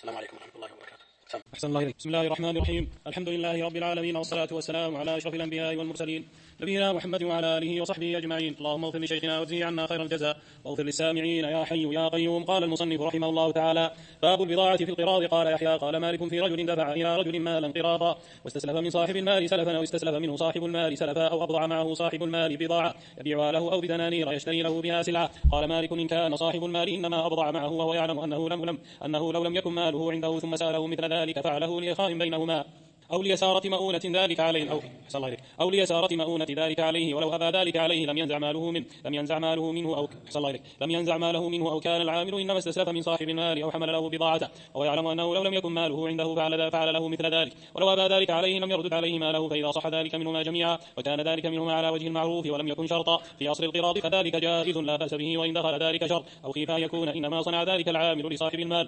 السلام عليكم ورحمة الله وبركاته. أحسن الله إليك. بسم الله الرحمن الرحيم. الحمد لله رب العالمين، والصلاة والسلام على أشرف الأنبياء والمرسلين نبينا محمد وعلى آله وصحبه أجمعين. اللهم اغفر لشيخنا واجزه عنا خير الجزاء، واغفر للسامعين يا حي يا قيوم. قال المصنف رحمه الله تعالى: باب البضاعة في القراض. قال يحيى: قال مالك: في رجل دفع إلى رجل مالا قراضا، واستسلف من صاحب المال سلفا، أو استسلف منه صاحب المال سلفا، أو أبضع معه صاحب المال بضاعة يبيعها له أو بدنانير يشتري له بها سلعة. قال مالك: إن كان صاحب المال إنما أبضع معه وهو يعلم أنه لو لم يكن ماله عنده ثم سأله مثل ذلك فعله لإخاء بينهما، أو ليسارة مؤونة ذلك عليه، أو ليسارة مؤونة ذلك عليه، ولو أبى ذلك عليه لم ينزع ماله منه، أو كان العامل إنما استسلف من صاحب المال أو حمل له بضاعته وهو يعلم أنه لو لم يكن ماله عنده فعل له مثل ذلك، ولو أبى ذلك عليه لم يردد عليه ماله. فإذا صح ذلك منهما جميعا وكان ذلك منهما على وجه المعروف ولم يكن شرطا في أصل القراض فذلك جائز لا بأس به، وإن دخل ذلك شرط أو خيف أن يكون إنما صنع ذلك العامل لصاحب المال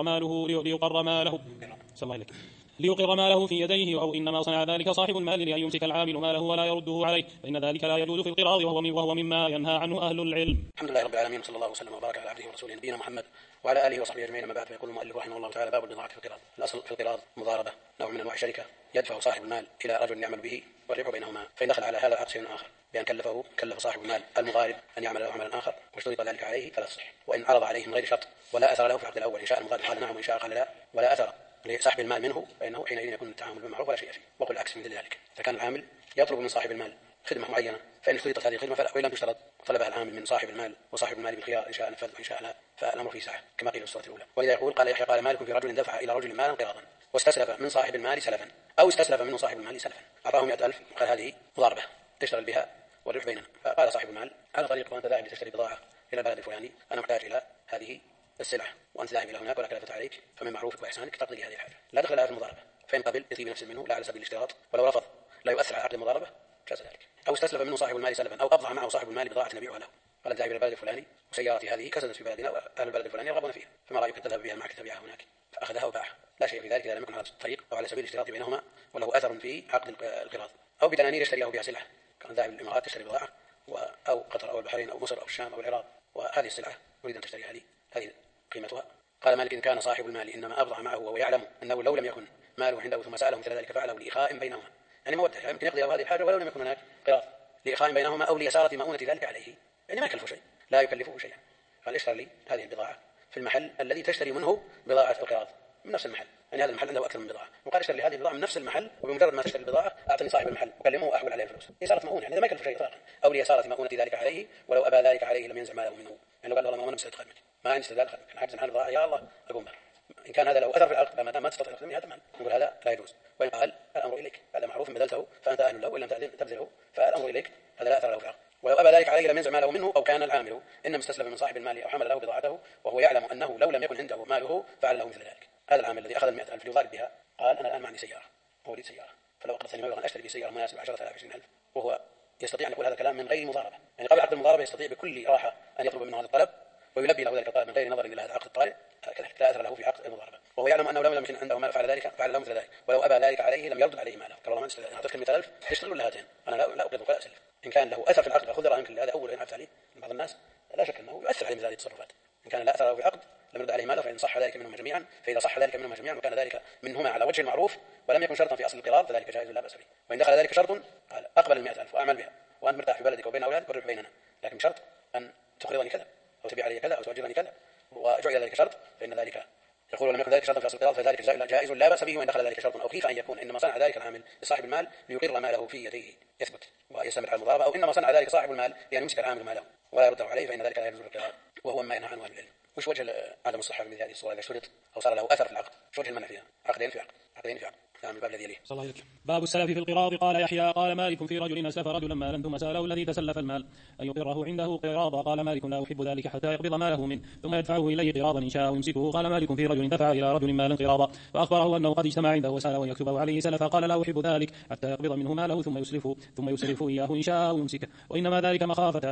ليقر ماله في يديه، أو إنما صنع ذلك صاحب المال لأن يمسك العامل ماله ولا يرده عليه، فإن ذلك لا يجوز في القراض، وهو مما ينهى عنه أهل العلم. الحمد لله رب العالمين، صلى الله وسلم وبارك على عبده ورسوله نبينا محمد وعلى آله وصحبه أجمعين. أما بعد، فيقول المؤلف رحمه الله تعالى: باب البضاعة في القراض. الأصل في القراض مضاربة، نوع من أنواع الشركة يدفع صاحب المال إلى رجل يعمل به والربح بينهما، فإن دخل على هذا العقد شيء آخر بأن كلف صاحب المال المضارب أن يعمل له عملا آخر واشترط ذلك عليه فلا يصح. وإن عرض عليه من غير شرط ولا أثر له في العقد الأول، إن شاء المضارب قال نعم وإن شاء قال لا ولا أثر لصاحب المال منه، فإنه حينئذ يكون التعامل بالمعروف ولا شيء فيه. وقل العكس من ذلك: إذا كان العامل يطلب من صاحب المال خدمة معينة، فإن اشترطت هذه الخدمة فلا، وإن لم تشترط طلبها العامل من صاحب المال وصاحب المال بالخيار إن شاء نفذ وإن شاء لا، فالأمر فيه سعة كما قيل في السورة الأولى. ولذا يقول: قال يحيى: قال مالك: في رجل دفع إلى رجل مالا قراضا، واستسلف من صاحب المال سلفا، أو استسلف منه صاحب المال سلفا، أعطاه 100,000 قال هذه مضاربة تشتغل بها والربح بيننا. فقال صاحب المال: على طريق وأنت ذاهب لتشتري بضاعة إلى البلد الفلاني، أنا محتاج إلى هذه السلعة وأنت ذاهب إلى هناك ولا كلفت عليك، فمن معروفك وإحسانك تقضي هذه الحاجة، لا دخل لها في المضاربة. فإن قبل يطيب نفسه منه لا على سبيل الاشتراط، ولو رفض لا يؤثر على عقد المضاربة جاز ذلك. أو استسلف منه صاحب المال سلفا، أو أبضع معه صاحب المال بضاعة نبيعها له، قال ذاهب إلى البلد الفلاني وسيارتي هذه كسدت في بلدنا وأهل البلد الفلاني يرغبون فيها، فما رأيك تذهب بها معك تبيعها هناك؟ فأخذها وباعها، لا شيء في ذلك إذا لم يكن على الطريق أو على سبيل الاشتراط بينهما وله أثر في عقد القراض. أو بدنانير يشتريه بها سلعة، كان ذاهب الإمارات تشتري بضاعة، أو قطر أو البحرين أو مصر أو الشام أو العراق، وهذه السلعة أريد أن تشتري هذه قيمتها. قال مالك: إن كان صاحب المال إنما أبضع معه وهو يعلم أنه لو لم يكن ماله عنده ثم سأله مثل ذلك فعله لإخاء بينهما، يعني مودة، يمكن يقضي هذه الحاجة ولو لم يكن هناك قراض، لإخاء بينهما، أو ليسارة مؤونة ذلك عليه، يعني ما يكلفه شيء، لا يكلفه شيئا. قال: اشتر لي هذه البضاعة في المحل الذي تشتري منه بضاعة القراض، من نفس المحل، يعني هذا المحل عنده أكثر من بضاعة، وقال: اشتر لي هذه البضاعة من نفس المحل، وبمجرد ما تشتري البضاعة أعطني صاحب المحل وكلمه وأحول عليه الفلوس. يسارة مؤونة، يعني ما يكلف شيء إطلاقا. أو ليسارة مؤونة ذلك عليه، ولو أبى ذلك عليه لم ينزع ماله منه، يعني لو قال والله ما أنا مستعد خدمك، ما عندي استعداد خدمك، أنا عاجز عن البضاعة، يا الله أقوم بها. إن كان هذا لو أثر في العقد ما تستطيع تخدمني هذا المال، نقول هذا لا يجوز. وإن قال: الأمر إليك، هذا معروف بذلته فأنت أهل له، وإن لم تبذله فالأمر إليك، هذا لا أثر له في العقد. ولو أبى ذلك عليه لم ينزع ماله منه، أو كان العامل إنما استسلم من صاحب المال أو حمل له بضاعته وهو يعلم أنه لو لم يكن عنده ماله فعل له مثل ذلك. هذا العامل الذي أخذ 100,000 ليضارب بها قال: أنا الآن معي سيارة وأريد سيارة، فلو أقرضتني مبلغا أشتري به سيارة مناسبة 10,000 20,000، وهو يستطيع أن يقول هذا الكلام من غير مضاربة، يعني قبل عقد المضاربة يستطيع بكل راحة أن يطلب منه هذا الطلب ويلبي له ذلك الطلب من غير نظر إلى هذا العقد الطارئ، كذلك لا أثر له في عقد المضاربة، وهو يعلم أنه لو لم يكن عنده مال فعل له مثل ذلك، ولو أبى ذلك عليه لم يردد عليه ماله. قال: والله ما أعطيتك 100,000 تشتغل ولا هاتين، أنا لا أقرضك ولا أسلف. إن كان له أثر في العقد فخذ رأيك، هذا أول إن عرفت عليه من بعض الناس لا شك أنه يؤثر عليه مثل هذه التصرفات. إن كان لا أثر له في العقد لم يرد عليه ماله، فإن صح ذلك منهما جميعا، فإذا صح ذلك منهما جميعا وكان ذلك منهما على وجه المعروف ولم يكن شرطا في أصل القراض فذلك جائز لا بأس به. وإن دخل ذلك شرط قال: أقبل 100,000 وأعمل بها وأنت مرتاح في بلدك وبين أولادك والربح بيننا، لكن شرط أن تقرضني كذا أو تبيع علي كذا أو تؤجرني كذا، وجعل ذلك شرط، فإن ذلك يقول: لم يكن ذلك شرطا في أصل القراض فذلك جائز لا بأس به. وإن دخل ذلك شرط أو خيف أن يكون إنما صنع ذلك العامل لصاحب المال ليقر ماله في يديه يثبت ويستمر على المضاربة، أو إنما صنع ذلك صاحب المال لأن يمسك العامل ماله ولا يرده عليه، فإن ذلك لا يجوز القراض، وهو ما ينهى عنه أهل العلم. وش وجه عدم الصحة في هذه الصورة إذا اشترط أو صار له أثر في العقد؟ شو وجه المنع فيها؟ عقدين في عقد. نعم. الباب الذي يليه. صلى الله عليه. باب السلف في القراض. قال يحيى: قال مالك: في رجل أسلف رجلا مالا ثم سأله الذي تسلف المال أن يقره عنده قراضا. قال مالك: لا أحب ذلك حتى يقبض ماله منه ثم يدفعه إليه قراضا إن شاء يمسكه. قال مالك: في رجل دفع إلى رجل مالا قراضا فأخبره أنه قد اجتمع عنده وسأله أن يكتبه عليه سلفا. قال: لا أحب ذلك حتى يقبض منه ماله ثم يسلف إياه إن شاء يمسكه، وإنما ذلك مخافة أن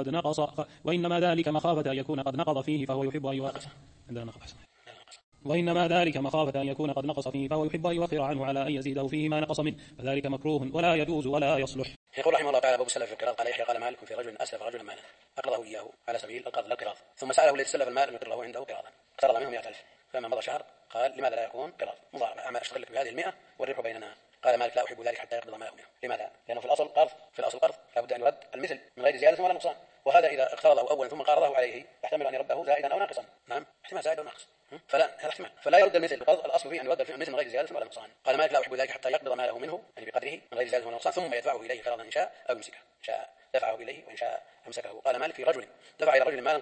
يكون قد نقض فيه فهو يحب أن يوقف فيه فهو يحب أن يوخر عنه على أن يزيده فيه ما نقص منه، فذلك مكروه ولا يجوز ولا يصلح. يقول رحمه الله تعالى: باب السلف في القراض. قال يحيى: قال مالك: في رجل أسلف رجلا مالا أقرضه إياه على سبيل القرض لا القراض، ثم سأله الذي تسلف المال أن يقر له عنده قراضا، اقترض منه 100,000 فلما مضى شهر قال لماذا لا يكون قراض مضاربة؟ أما أشتغل لك بهذه 100 والربح بيننا. قال مالك لا أحب ذلك حتى يقبض ماله منه. لماذا؟ لأنه في الأصل قرض لابد أن يرد المثل من غير زيادة ولا نقصان، وهذا إذا اقترضه أولا ثم قارضه عليه يحتمل أن يرده زائدا أو ناقصا. نعم، احتمال زائد أو ناقص. هذا احتمال، فلا يرد المثل القرض، الأصل فيه أن يرد المثل من غير زيادة ولا نقصان. قال مالك لا أحب ذلك حتى يقبض ماله منه، يعني بقدره من غير زيادة ولا نقصان، ثم يدفعه إليه قراضا إن شاء أو يمسكه. شاء دفعه إليه وإن شاء أمسكه. قال مالك في رجل دفع إلى رجل مالا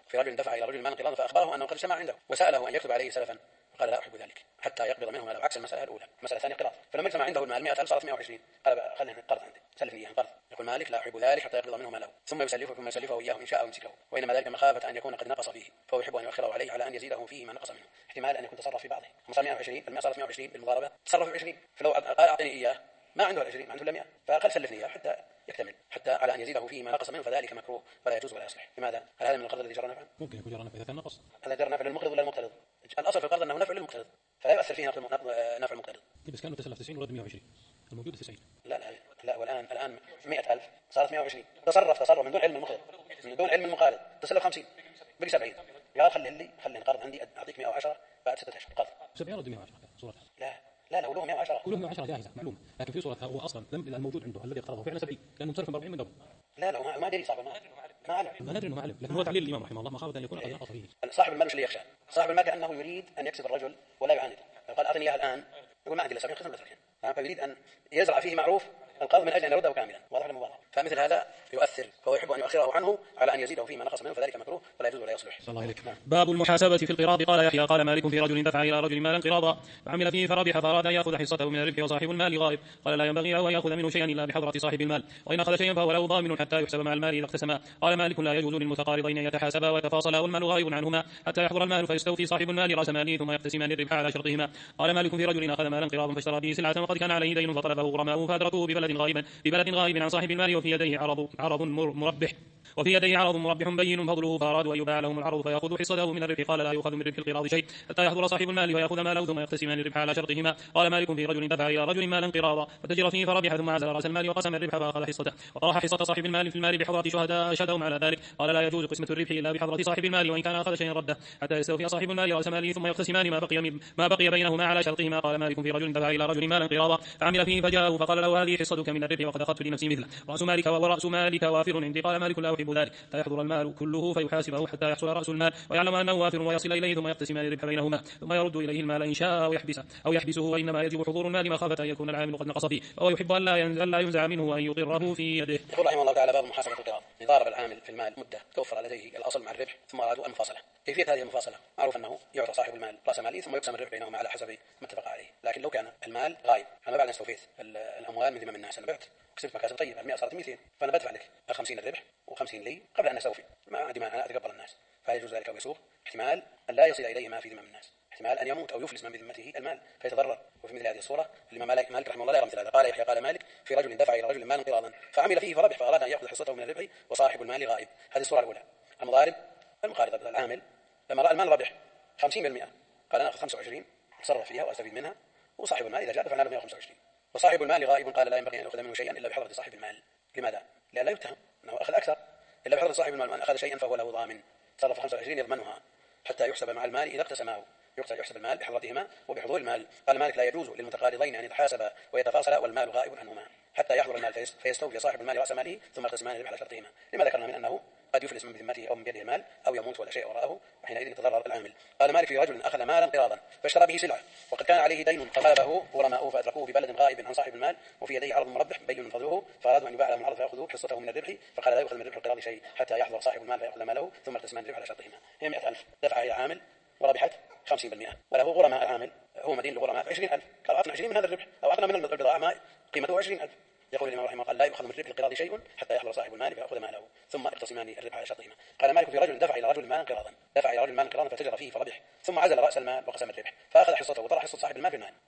قراضا فأخبره أنه قد اجتمع عنده وسأله أن يكتب عليه سلفا، قال لا أحب ذلك حتى يقبض منه ماله، عكس المسألة الأولى. المسألة الثانية قراض، فلما اجتمع عنده المال 100,000 صارت 120، قال خلينا قرض عندي سلف إياه قرض. يقول مالك لا أحب ذلك حتى يقبض منه ماله ثم يسلفه إياه إن شاء أمسكه، وإنما ذلك مخافة أن يكون قد نقص فيه، فهو يحب أن يؤخره عليه على أن يزيده فيه ما نقص منه. احتمال أن يكون تصرف في بعضه، صار 120 المال صارت 120 بالمضاربة، تصرف في 20، فلو قال أعطني إياه ما عنده 20 عنده 100، فقال سلفني إياه حتى يكتمل، حتى على أن يزيده فيه ما نقص منه، فذلك مكروه ولا يجوز ولا يصلح. لماذا؟ هل هذا من القرض الذي جرى نفعا؟ ممكن يكون جرى نفع إذا كان نقص. هذا جرى نفع للمقرض ولا المقترض؟ الأصل في القرض أنه نفع للمقترض فلا يؤثر فيه نفع المقترض. بس كانوا تسلف 90 ورد 120، الموجود 90. لا والآن 100,000 صارت 120، تصرف من دون علم المقرض، من دون علم المقارض، تسلف 50 بقي 70، قال خلي القرض عندي أعطيك 110 بعد 6 أشهر قرض. 70 رد 110 صورتها. لا له 110. كلهم 110 جاهزة معلوم، لكن في صورتها هو أصلا الموجود عنده الذي قرضه فعلا 70 لأنه مصرف 40 من قبل. لا ما دري صاحب المال، ما ندري انه معلم، لكن هو تعليل الامام رحمه الله مخافه ان يكون قد نقص فيه. صاحب المال وش اللي يخشى؟ صاحب المال كانه يريد ان يكسب الرجل ولا يعانده، قال اعطني اياها الان، يقول ما عندي الا 70 قسم بتركين، فيريد ان يزرع فيه معروف القرض من اجل ان يرده كاملا، واضح المبالغه. فمثل هذا يؤثر، فهو يحب ان يؤخره عنه على ان يزيده فيما نقص منه، فذلك مكروه ولا يجوز ولا يصلح. صلى الله عليك. باب المحاسبه في القراض. قال يحيى قال مالك في رجل دفع الى رجل مالا قراضا فعمل فيه فربح فاراد ان ياخذ حصته من الربح وصاحب المال غائب، قال لا ينبغي له ان ياخذ منه شيئا الا بحضره صاحب المال، وان اخذ شيئا فهو له ضامن حتى يحسب مع المال اذا اقتسما. قال مالك لا يجوز للمتقارضين ان يتحاسبا ويتفاصلا والمال غائب عنهما حتى يحضر المال فيستوفي صاحب المال راس ماله ثم يقتسمان الربح على شرطهما. قال مالك في رجل اخذ مالا قراضا فاشترى به سلعه وقد كان عليه دين فطلبه غرماؤه فادركوه ببلد غائب عن صاحب المال وفي يديه عرض مربح بين فضله، فارادوا ان يباع لهم العرض فياخذوا حصته من الربح. قال لا يؤخذ من ربح القراض شيء حتى يحضر صاحب المال وياخذ ماله ثم يقتسمان الربح على شرطهما. قال مالك في رجل دفع الى رجل مالا قراضا فتجر فيه فربح ثم عزل راس المال وقسم الربح فاخذ حصته وطرح حصه صاحب المال في المال بحضره شهداء اشهدهم على ذلك. قال لا يجوز قسمه الربح الا بحضره صاحب المال وان كان اخذ شيئا رده حتى يستوفي صاحب المال راس ماله ثم يقتسمان ما بقي بينهما على شرطهما. قال مالك في رجل دفع الى رجل مالا قراضا فعمل فيه فجاءه فقال له هذه حصتك من الربح وقد اخذت لنفسي مثله ورأس مالك وافر عندي. قال مالك لا أحب ذلك حتى يحضر المال كله فيحاسبه حتى يحصل رأس المال ويعلم أنه وافر ويصل إليه ثم يقتسمان الربح بينهما ثم يرد إليه المال إن شاء أو يحبسه وإنما يجب حضور المال مخافة أن يكون العامل قد نقص فيه وهو يحب أن لا ينزع منه وأن يقره في يده. يقول رحمه الله تعالى باب محاسبة القراض. ضارب العامل في المال مدة توفر لديه الأصل مع الربح ثم أرادوا المفاصلة. كيفية هذه المفاصلة؟ معروف أنه يعطى صاحب المال رأس ماله ثم يقسم الربح بينهما على حسب ما اتفق عليه. لكن لو كان المال غايب، أنا بعد أن استوفيت الأموال من ذمم الناس، أنا بعت كسبت مكاسب طيبة، 100 صارت 200، فأنا بدفع لك 50 الربح و50 لي قبل أن أستوفي، ما عندي مانع أنا أتقبل الناس، فيجوز ذلك أو يسوق. احتمال أن لا يصل إليه ما في ذمم الناس، احتمال أن يموت أو يفلس من بذمته المال فيتضرر. وفي مثل هذه الصورة الإمام مالك رحمه الله لا يرى مثل هذا. قال يحيى قال مالك في رجل دفع إلى رجل مالا قراضا فعمل فيه فربح فأراد أن يأخذ حصته من الربح وصاحب المال غائب. هذه الصورة الأولى. المضارب المقارض العامل لما رأى المال ربح 50%، قال أنا أخذ 25 أتصرف فيها وأستفيد منها، وصاحب المال إذا جاء دفعنا له 125، وصاحب المال غائب. قال لا ينبغي أن يأخذ منه شيئا إلا بحضرة صاحب المال. لماذا؟ لأن لا يتهم أنه أخذ أكثر، إلا بحضرة صاحب المال. من أخذ شيئا فهو له ضامن، تصرف 25 يضمنها حتى يحسب مع المال إذا اقتسماه، يحسب المال بحضرتهما وبحضور المال. قال مالك لا يجوز للمتقارضين أن يتحاسبا ويتفاصلا والمال غائب عنهما حتى يحضر المال فيستوفي صاحب المال رأس ماله ثم يقتسمان الربح على شرطهما. لما ذكرنا من أنه قد يفلس من بذمته أو من بيده المال أو يموت ولا شيء وراءه وحينئذ يتضرر العامل. قال مالك في رجل أخذ مالا قراضا فاشترى به سلعة وقد كان عليه دين فطلبه غرماؤه فأدركوه ببلد غائب عن صاحب المال وفي يديه عرض مربح بين من فضله، فأرادوا أن يباع لهم العرض فيأخذوا حصته من الربح، فقال لا يؤخذ من ربح القراض شيء حتى يحضر صاحب المال فيأخذ ماله ثم يقتسمان الربح على شرطهما. هي 100,000 دفعها إلى عامل وربحت 50%، وله غرماء العامل هو مدين لغرماء 20,000، قال أعطنا 20 من هذا الربح أو أعطنا من البضاعة ما قيمته 20,000. يقول الإمام رحمه الله قال لا يؤخذ من ربح القراض شيء حتى يحضر صاحب المال فيأخذ ماله ثم يقتسمان الربح على شرطهما. قال مالك في رجل دفع إلى رجل مالا قراضا فتجر فيه فربح ثم عزل رأس المال وقسم الربح فأخذ حصته وطرح حصة صاحب المال في المال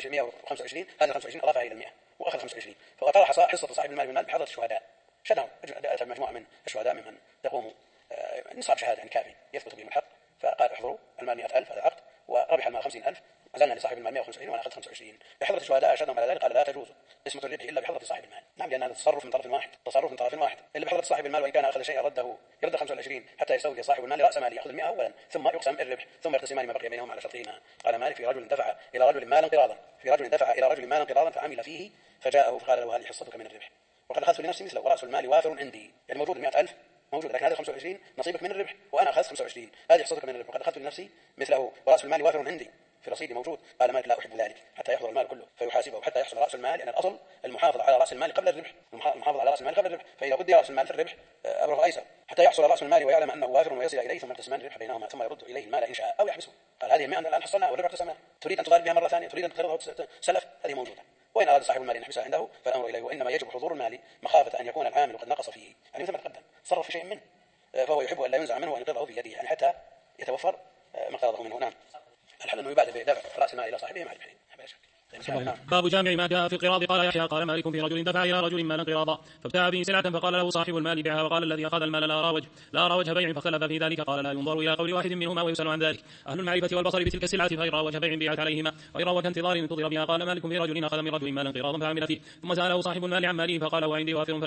125 هذا 25 أضافها إلى 100 وأخذ 25 فطرح حصة صاحب المال في المال بحضرة الشهداء. شهدوا مجموعة من الشهداء ممن تقوم نصاب شهادة يعني كافي يثبت بهم الحق، فقال احضروا المال 100,000 هذا عقد وربح المال 50,000، أزلنا لصاحب المال 175 وأنا أخذت 25. بحضرة الشهداء أشهدهم على ذلك قال لا تجوز قسمة الربح إلا بحضرة صاحب المال. نعم، لأن هذا تصرف من طرف واحد. إلا بحضرة صاحب المال، وإن كان أخذ شيئا يرد 25 حتى يستوفي صاحب المال رأس ماله، يأخذ 100 أولا ثم يقسم الربح ثم يقتسمان ما بقي بينهم على شرطهما. قال مالك في رجل دفع إلى رجل مالا قراضا فعمل فيه فجاءه فقال له هذه حصتك من الربح وقد أخذت لنفسي مثله ورأس المال وافر عندي، يعني موجود 100,000 موجود، لكن هذا 25 نصيبك من الربح وأنا أخذت 25، هذه حصتك من الربح وقد أخذت لنفسي مثله ورأس المال وافر عندي في رصيدي موجود. قال مالك لا أحب ذلك حتى يحضر المال كله فيحاسبه حتى يحصل رأس المال، يعني الأصل المحافظة على رأس المال قبل الربح، فإذا قدر رأس المال في الربح أمره أيسر حتى يحصل رأس المال ويعلم أنه وافر ويصل إليه ثم يقتسمان الربح بينهما ثم يرد إليه المال إن شاء أو يحبسه. قال هذه 100 الآن حصلناها والربح اقتسمناه، تريد أن تطالب بها مرة ثانية، تريد أن تقرضه سلف، هذه موجودة. وإن أراد صاحب المال أن يحبسها عنده فالأمر إليه، وإنما يجب حضور المال مخافة أن يكون العامل قد نقص فيه، يعني مثل ما تقدم تصرف في شيء منه فهو يحب أن لا ينزع منه وأن يقرضه في يده، يعني حتى يتوفر مقتضاه منه. نعم، الحل أنه يبادر بدفع رأس المال إلى صاحبه مع الربحين. باب جامع ما جاء في القراض. قال يحيى قال مالك في رجل دفع إلى رجل مالا قراضا فابتاع به سلعة فقال له صاحب المال بيعها، وقال الذي أخذ المال لا أرى وجه بيع، فاختلف في ذلك. قال لا ينظر إلى قول واحد منهما ويسأل عن ذلك أهل المعرفة والبصر بتلك السلعة، فإن رأى وجه بيع بيعت عليهما وإن رأى وجه انتظار انتظر بها. قال مالك في رجل أخذ من رجل مالا قراضا فعمل فيه ثم سأله صاحب المال عن ماله فقال هو عندي وافر،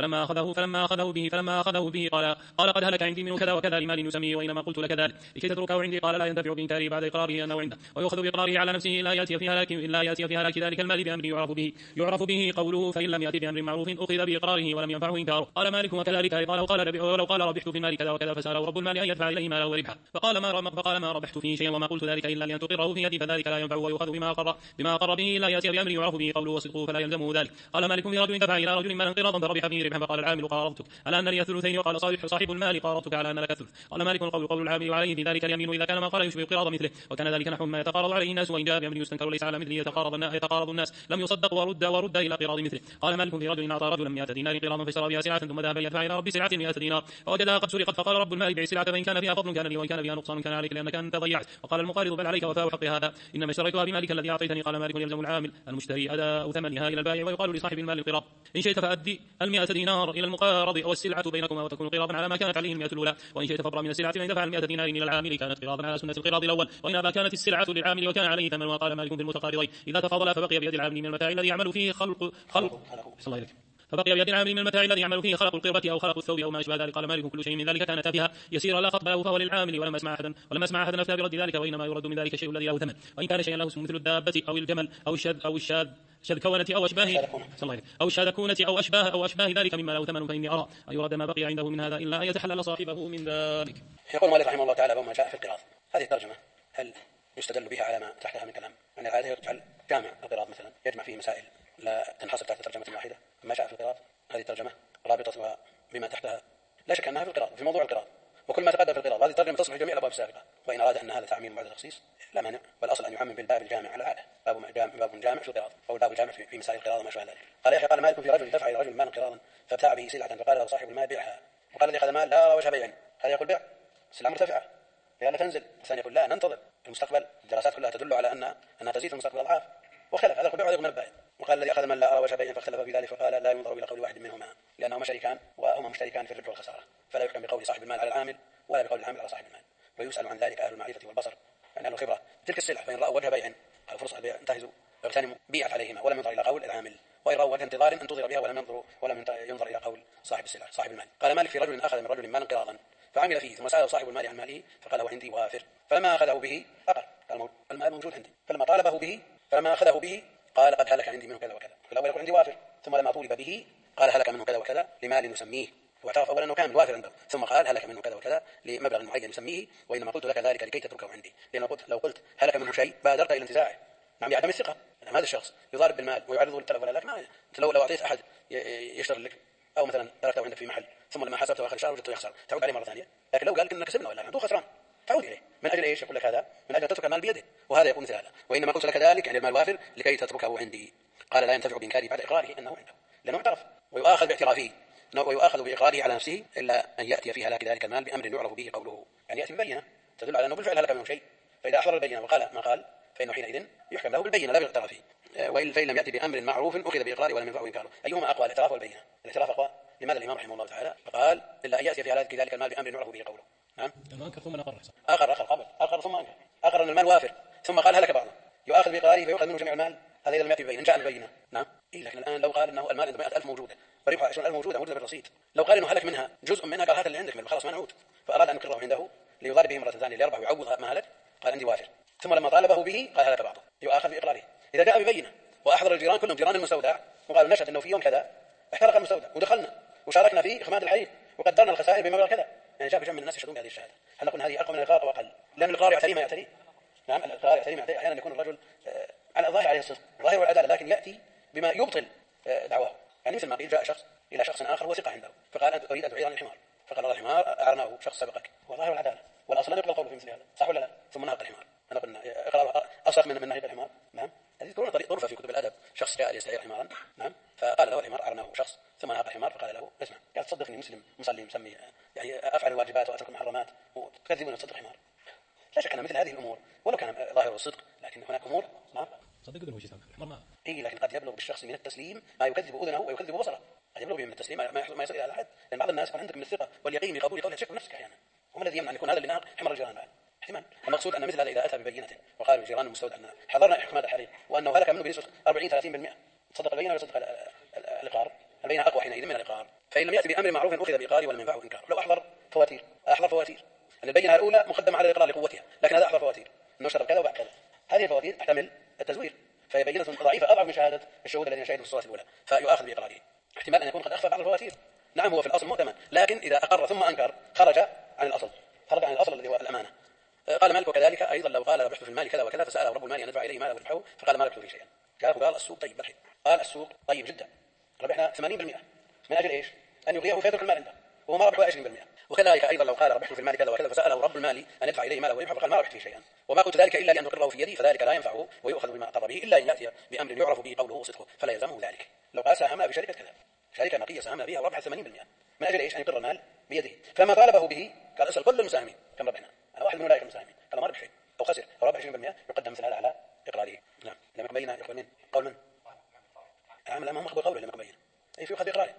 فلما أخذه به قال قد هلك عندي منه كذا وكذا لمال يسميه، وإنما قلت لك ذلك لكي تتركه عندي. قال لا ينتفع بإنكاره بعد إقراره أنه عنده، ويؤخذ بإقراره على نفسه لا يأتي في هلاك ذلك المال بأمر يعرف به قوله، فإن لم يأتي بأمر معروف أخذ بإقراره ولم ينفعه إنكاره. قال مالك وكذلك أيضا ولو قال ربحت في المال كذا وكذا فسأله رب المال أن يدفع إليه ماله وربحه فقال ما ربحت فيه شيئا وما قلت ذلك إلا لأن تقره في يدي فذلك لا ينفع، ويؤخذ بما أقر به لا يأتي بأمر يعرف به قوله وصدقه فلا يلزمه ذلك. قال مالك في رجل دفع إلى رجل مالا قراضا فربح فيه ربحا فقال العامل قارضتك على أن لي الثلثين، وقال صاحب المال قارضتك على أن لك الثلث. قال مالك قول العامل وعليه في ذلك اليمين إذا كان ما قال يشبه قراض مثله، وكان ذلك نحو ما يتقارض عليه الناس، وإن جاء بأمر يستنكر ليس على مثله يتقارض الناس لم يصدق ورد إلى قراض مثله. قال مالك في رجل أعطى رجلا 100 دينار قراضا فاشترى بها سلعة ثم ذهب يدفع إلى رب سلعة 100 دينار فوجدها قد سرقت، فقال رب المال بيع السلعة فإن كان فيها فضل كان لي وإن كان فيها نقصان كان عليك لأنك أنت ضيعت. وقال المقارض بل عليك وفاء حق هذا، إنما اشتريتها بمالك الذي أعطيتني. قال مالك يلزم العامل المشتري أداء ثمنها إلى البائع، ويقال لصاحب المال القراض إن شئت فأدي 100 دينار إلى المقارض أو السلعة بينكما وتكون قراضا على ما كانت عليه 100 الأولى، وإن شئت فابرأ من السلعة فإن دفع 100 دينار إلى العامل كانت قراضا على سنة القراض الأول، وإن أبا كانت السلعة للعامل وكان عليه ثمن. وقال مالك في المتقارضين إذا تفاضلا فبقي بيد العامل من المتاع الذي يعمل فيه خلق القربة أو خلق الثوب أو ما أشبه ذلك. قال مالك كل شيء من ذلك كان تافها يسيرا لا خطب له فهو للعامل ولم أسمع أحدا أفتى برد ذلك، وإنما يرد من ذلك الشيء الذي له ثمن، وإن كان شيئا له اسم مثل الدابة أو الجمل أو الشذكونة أو أشباه ذلك مما له ثمن، فإني أرى أن يرد ما بقي عنده من هذا إلا أن يتحلل صاحبه من ذلك. يقول مالك رحمه الله تعالى بما جاء في القراض. هذه الترجمة هل يستدل بها على ما تحتها من كلام؟ أن الآية تجعل جامع القراض مثلا يجمع فيه مسائل لا تنحصر تحت ترجمة واحدة. ما جاء في القراض هذه الترجمة رابطتها بما تحتها لا شك أنها في القراض في موضوع القراض، وكل ما تقدم في القراض هذه الترجمة تصلح جميع الأبواب السابقة، وإن أراد أن هذا تعميم بعد تخصيص لا مانع، والأصل أن يعمم بالباب الجامع على العادة، باب جامع في القراض أو الباب الجامع في مسائل القراض وما شابه ذلك. قال يحيى قال مالك في رجل دفع إلى رجل مالا قراضا فابتاع به سلعة فقال له صاحب المال بيعها، وقال الذي أخذ المال لا وجه بيع، هذا يقول بيع السلعة مرتفعة لأنها تنزل، الثاني يقول لا ننتظر المستقبل، الدراسات كلها تدل على أنها تزيد في المستقبل أضعاف، وخلف هذا البيع وهذا يقول البائع. وقال الذي أخذ المال لا أرى وجه بيع فاختلف في ذلك فقال لا ينظر إلى قول واحد منهما لأنهما شريكان وهما مشتركان في الربح والخسارة، فلا يحكم بقول صاحب المال على العامل ولا بقول العامل على صاحب المال، ويسأل عن ذلك أهل المعرفة والبصر يعني أهل الخبرة تلك السلعة، فإن رأوا وجه بيع قال فرصة البيع انتهزوا اغتنموا بيعت عليهما ولم ينظر إلى قول العامل، وإن رأوا وجه انتظار انتظر بها ولم ينظر إلى قول صاحب السلعة صاحب المال. قال مالك في رجل أخذ من رجل مالا قراضا فعمل فيه ثم سأله صاحب المال عن ماله فقال هو عندي وافر، فلما أخذه به أقر المال موجود عندي، فلما أخذه به قال قد هلك عندي منه كذا وكذا، فالأول يقول عندي وافر، ثم لما طولب به قال هلك منه كذا وكذا لمال نسميه، واعترف أولا أنه كان وافر عنده، ثم قال هلك منه كذا وكذا لمبلغ معين يسميه، وإنما قلت لك ذلك لكي تتركه عندي، لأن لو قلت هلك منه شيء بادرت إلى انتزاعه، نعم يعدم الثقة، هذا الشخص يضارب بالمال ويعرضه للتلف ولا لك، ما أنت لو أعطيت أحد يشتري لك أو مثلا تركته عندك في محل ثم لما حسبته آخر الشهر وجدته يخسر تعود عليه مرة ثانية، لكن لو قال إنك كسبنا ولا عنده خسران تعود إليه من أجل إيش؟ يقول لك هذا من أجل تترك المال بيده، وهذا يكون مثل هذا، وإنما قلت لك ذلك يعني المال وافر لكي تتركه عندي. قال لا ينتفع بإنكاره بعد إقراره أنه عنده لأنه اعترف، ويؤاخذ باعترافه ويؤاخذ بإقراره على نفسه إلا أن يأتي في هلاك ذلك المال بأمر يعرف به قوله، يعني يأتي ببينة تدل على أنه بالفعل هلك منه شيء، فإذا أحضر البينة وقال ما قال فإنه حينئذ يحكم له بالبينة لا باعترافه، فإن لم يأتي بأمر معروف أخذ بإقراره ولم ينفعه إنكاره. أيهما أقوى الاعتراف والبينة؟ الاعتراف أقوى. لماذا الإمام رحمه الله تعالى فقال إلا أن يأتي في هلاك ذلك المال بأمر يعرف به قوله؟ نعم. أنكر ثم أقر. أقر ثم أنكر. أقر أن المال وافر ثم قال هلك بعضه يؤاخذ بإقراره فيؤخذ منه جميع المال؟ هذا إذا لم يأتي ببينة، إن جاء ببينة نعم. إيه لكن الآن لو قال أنه المال عنده 100,000 موجودة وربحها 20,000 موجودة بالرصيد، لو قال أنه هلك منها جزء منها قال هات اللي عندك خلاص ما نعود، فأراد أن يقره عنده ليضارب به مرة ثانية ليربح ويعوض ما هلك، قال عندي وافر. ثم لما طالبه به قال هلك بعضه يؤاخذ بإقراره. إذا جاء ببينة وأحضر الجيران كلهم جيران المستودع وقالوا نشهد أنه في يوم كذا احترق المستودع ودخلنا وشاركنا في إخماد الحريق وقدرنا الخسائر بمبلغ كذا، يعني جاء بجمع من الناس يشهدون بهذه الشهادة، هل نقول هذه أقوى من الإقرار أو أقل؟ لأن الإقرار يعتريه ما يعتريه. نعم الإقرار يعتريه ما يعتريه. أحيانا يكون الرجل على الظاهر عليه الصدق الظاهر والعدالة لكن يأتي بما يبطل دعواه. يعني مثل ما قيل جاء شخص إلى شخص آخر وثقة عنده فقال أنت أريد أن تعير عن الحمار، فقال الله الحمار أعرناه شخص سبقك، والظاهر والعدالة والأصل لا يقبل قوله في مثل هذا، صح ولا لا؟ ثم نهق الحمار، أنا قلنا إقرار أصح من نهيق الحمار. نعم هذه تكون طرفة في كتب الأدب، شخص جاء ليستعير حمارا نعم فقال له الحمار أعرناه شخص، ثم نهق الحمار فقال له اسمع قال تصدقني مسلم مصلي مسمي يعني أفعل الواجبات وأترك المحرمات وتكذبون تصدق حمار. لا شك أن مثل هذه الأمور ولو كان ظاهر الصدق لكن هناك أمور نعم صدق أذنه شيء ما إيه لكن قد يبلغ بالشخص من التسليم ما يكذب أذنه ويكذب بصره، قد يبلغ به من التسليم ما يصل إلى هذا الحد، لأن بعض الناس يكون عندك من الثقة واليقين بقبول قوله تشك بنفسك أحيانا، وما الذي يمنع أن يكون هذا اللي ناق حمر الجيران بعد احتمال. المقصود أن مثل هذا إذا أتى ببينة وقال الجيران المستودع أن حضرنا إحماد الحريق وأنه هلك منه بنسبة 40-30%، تصدق البينة ولا تصدق الإقرار؟ البينة أقوى حينئذ من الإقرار. فإن لم يأتي بأمر معروف أخذ بإقراره ولم ينفعه إنكار. لو أحضر فواتير أن البينة الأولى مقدمة على الإقرار لقوتها، لكن هذا أحضر فواتير إنه شرب كذا وبعد كذا، هذه الفواتير تحتمل التزوير فهي بينة ضعيفة أضعف من شهادة الشهود الذين شهدوا في الصورة الأولى فيؤاخذ بإقراره. احتمال أن يكون قد أخفى بعض الفواتير، نعم هو في الأصل مؤتمن لكن إذا أقر ثم أنكر خرج عن الأصل الذي هو الأمانة. قال مالك وكذلك أيضا لو قال ربحت في المال كذا وكذا فسأله رب المال أن يدفع إليه ماله وربحه فقال ما ربحت فيه شيئا، قال السوق طيب بالحين، قال السوق طيب جدا ربحنا 80% من أجل إيش؟ أن يغريه فيترك المال عنده وهو ما ربح 20%. وكذلك أيضا لو قال ربحت في المال كذا وكذا فسأله رب المال أن يدفع إليه ماله وربحه فقال ما ربحت فيه شيئا وما قلت ذلك إلا لأن أقره في يدي فذلك لا ينفعه ويؤخذ بما أقر به إلا أن يأتي بأمر يعرف به قوله وصدقه فلا يلزمه ذلك. لو قال ساهم بشركة كذا شركة نقية ساهم بها وربح 80% من أجل إيش؟ أن يقر المال بيده، فما طالبه به قال اسأل كل المساهمين كم ربحنا، أنا واحد من أولئك المساهمين قال ما ربح شيء أو خسر أو ربح 20% يقدم مثل هذا على إقراره. نعم لم يكن بينه يقبل من قول من عمل أمام مقبل قوله لم يكن بينه أي فيؤخذ بإقراره.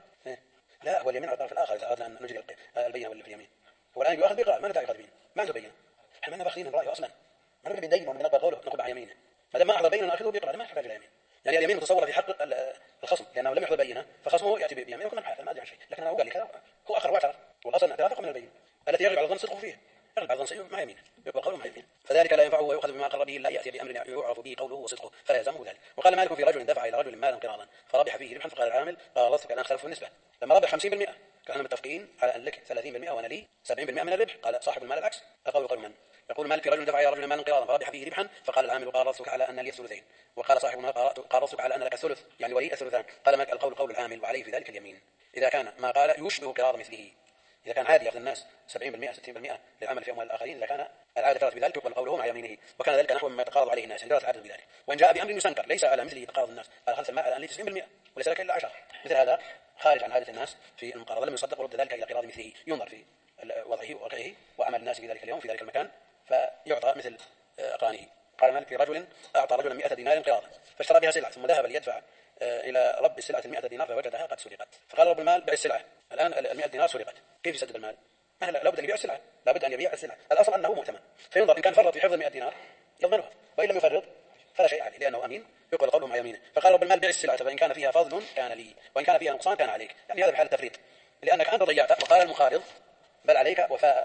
لا هو اليمين على الطرف الآخر إذا أردنا أن نجري البينة ولا في اليمين، هو الآن يؤخذ بإقرار ما نتعي يؤخذ بينه ما عنده بينة، احنا ما باخذين الرأي أصلا ما نبي ندين ومن نقبل قوله نقبل على يمينه ما دام ما أحضر بينه نأخذه بإقرار ما يحتاج إلى يمين. يعني اليمين متصورة في حق الخصم لأنه لم يحضر بينه فخصمه يأتي بيمين وكنا نحاث ما أدري عن شيء، لكن أنا أقول لك هو أخر واعترف والأصل أن اعترافه من البينة التي يغلب على الظن صدقه فيه، يغلب على الظن مع يمينه يقبل قوله مع يمينه فذلك لا ينفعه ويؤخذ بما أقر به إلا يأتي بأمر يعرف به قوله وصدقه فلا يلزمه ذلك. وقال مالك في رجل دفع إلى رجل مالا قراضا فربح فيه ربحا فقال العامل قارضتك الآن اختلفوا النسبة لما ربح 50% كانوا متفقين على أن لك 30% وأنا لي 70% من الربح، قال صاحب المال العكس القول قول من؟ يقول مالك في رجل دفع إلى رجل مالا قراضا فربح فيه ربحا فقال العامل قارضتك على أن لي الثلثين، وقال صاحب المال قارضتك على أن لك الثلث يعني ولي الثلثان، قال مالك القول قول العامل وعليه في ذلك اليمين إذا كان ما قال يشبه قراض مثله، إذا كان عادي يأخذ الناس 70% 60% للعمل في أموال الآخرين إذا كان العادة جرت بذلك يقبل قوله مع يمينه وكان ذلك نحو مما يتقاضى عليه الناس جرت العادة بذلك. وإن جاء بأمر يسنكر ليس على مثله يتقاضى الناس قال خلص المال الآن لي 90% وليس لك إلا 10 مثل هذا خارج عن عادة الناس في المقارضة لم يصدق ورد ذلك إلى قراض مثله ينظر في وضعه ووقعه وعمل الناس في ذلك اليوم في ذلك المكان فيعطى مثل أقرانه. قال مالك في رجل أعطى رجلا 100 دينار قراضا فاشترى بها سلعة ثم ذهب ليدفع إلى رب السلعة 100 دينار فوجدها قد سرقت فقال رب المال بيع السلعة الآن 100 دينار سرقت كيف يسدد المال؟ ما لابد أن يبيع السلعة لابد أن يبيع السلعة الأصل أنه مؤتمن فينظر إن كان فرط في حفظ 100 دينار يضمنها وإن لم يفرط فلا شيء عليه لأنه أمين يقبل قوله مع يمينه. فقال رب المال بيع السلعة فإن كان فيها فضل كان لي وإن كان فيها نقصان كان عليك، يعني هذا بحال التفريط لأنك أنت ضيعت. وقال المقارض بل عليك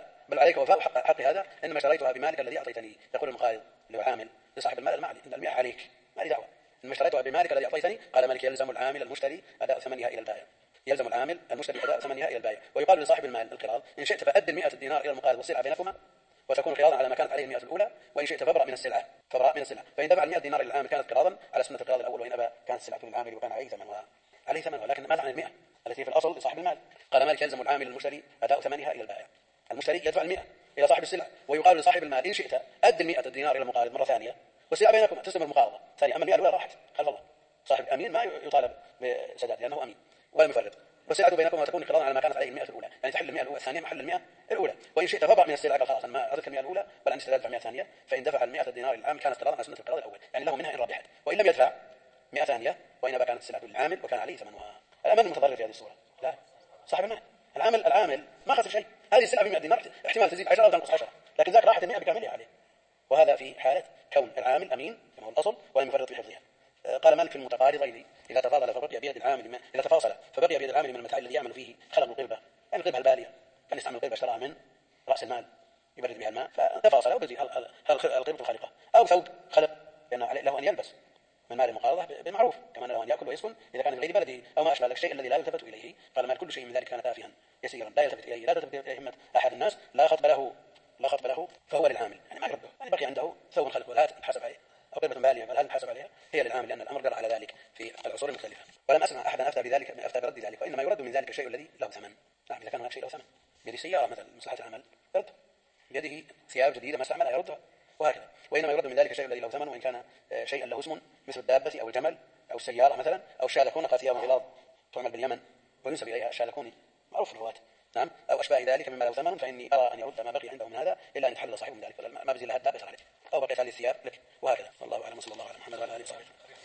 وفاء حق هذا إنما اشتريتها بمالك الذي أعطيتني. يقول المقارض اللي هو عامل لصاحب المال المال عليك ما لي دعوة إنما اشتريتها بمالك الذي أعطيتني. قال مالك يلزم العامل المشتري أداء ثمنها إلى البائع يلزم العامل المشتري أداء ثمنها إلى البائع. ويقال لصاحب المال القراض إن شئت فأد 100 دينار إلى المقارض والسلعة بينكما وتكون قراضا على ما كانت عليه 100 الأولى وإن شئت فابرأ من السلعة فإن دفع 100 دينار إلى العامل كانت قراضا على سنة القراض الأول وإن أبى كانت السلعة للعامل وكان عليه ثمنها لكن ماذا عن 100 التي في الأصل لصاحب المال؟ قال مالك يلزم العامل المشتري أداء ثمنها إلى البائع المشتري يدفع 100 إلى صاحب السلعة ويقال لصاحب المال إن شئت أد 100 دينار إلى المقارض مرة ثانية والسلعة بينكما تستمر المقارضة ثانية أما 100 الأولى راحت خلف الله صاحب أمين ما يطالب بسداد لأنه أمين ولم يفرط والسلعة بينكم وتكون قراضا على ما كانت عليه 100 الأولى يعني تحل 100 الثانية محل 100 الأولى. وإن شئت فابرأ من السلعة خلاص ما أردت 100 الأولى بل أن تدفع 100 ثانية فإن دفع 100 دينار للعامل كانت قراضا على سنة القراض الأول يعني له منها إن ربحت وإن لم يدفع 100 ثانية وإن أبى كانت السلعة للعامل وكان عليه ثمنها. الأمن المتضرر في هذه الصورة لا صاحب المال العامل ما خسر شيء هذه السلعة ب 100 دينار احتمال تزيد 10 أو تنقص 10 لكن ذاك راحت 100 بكاملها عليه وهذا في حالة كون العامل أمين كما هو الأصل ولم يفرط في حفظها. قال مالك في المتقارضين إذا تفاضل فبقي بيد العامل إذا تفاصل فبقي بيد العامل من المتاع الذي يعمل فيه خلق القربة، يعني القربة البالية، كان يستعمل القربة اشتراها من رأس المال يبرد بها الماء فتفاصل وبزي القربة الخالقة، أو ثوب خلق لأنه له أن يلبس من مال المقارضة بالمعروف كما له أن يأكل ويسكن إذا كان في غير بلده، أو ما أشبه ذلك الشيء الذي لا يلتفت إليه. قال مال كل شيء من ذلك كان تافها يسيرا لا يلتفت إليه لا تلتفت إليه همة أحد الناس لا خطب له فهو للعامل، يعني ما يرده، يعني بقي عنده ثوب خلق ولا تحاسب عليه أو قربة بالية بل هل تحاسب عليها هي للعامل، لأن الأمر جرى على ذلك في العصور المختلفة. ولم أسمع أحدا أفتى برد ذلك، وإنما يرد من ذلك الشيء الذي له ثمن. نعم إذا كان هناك شيء له ثمن، بيده سيارة مثلا مصلحة العمل يرد، بيده ثياب جديدة ما استعملها يردها وهكذا. وإنما يرد من ذلك الشيء الذي له ثمن وإن كان شيئا له اسم مثل الدابة أو الجمل أو السيارة مثلا أو الشالكون، قال ثياب غلاظ تعمل باليمن وينسب إليها الشالكوني معروف في الرواة، نعم، أو أشباه ذلك مما له ثمن، فإني أرى أن يرد ما بقي عنده من هذا إلا أن يتحلل صاحبه من ذلك، ما بزي لها الدابة عليك أو بقيت هذه الثياب لك وهكذا. والله أعلم، صلى الله على محمد وعلى آله وصحبه.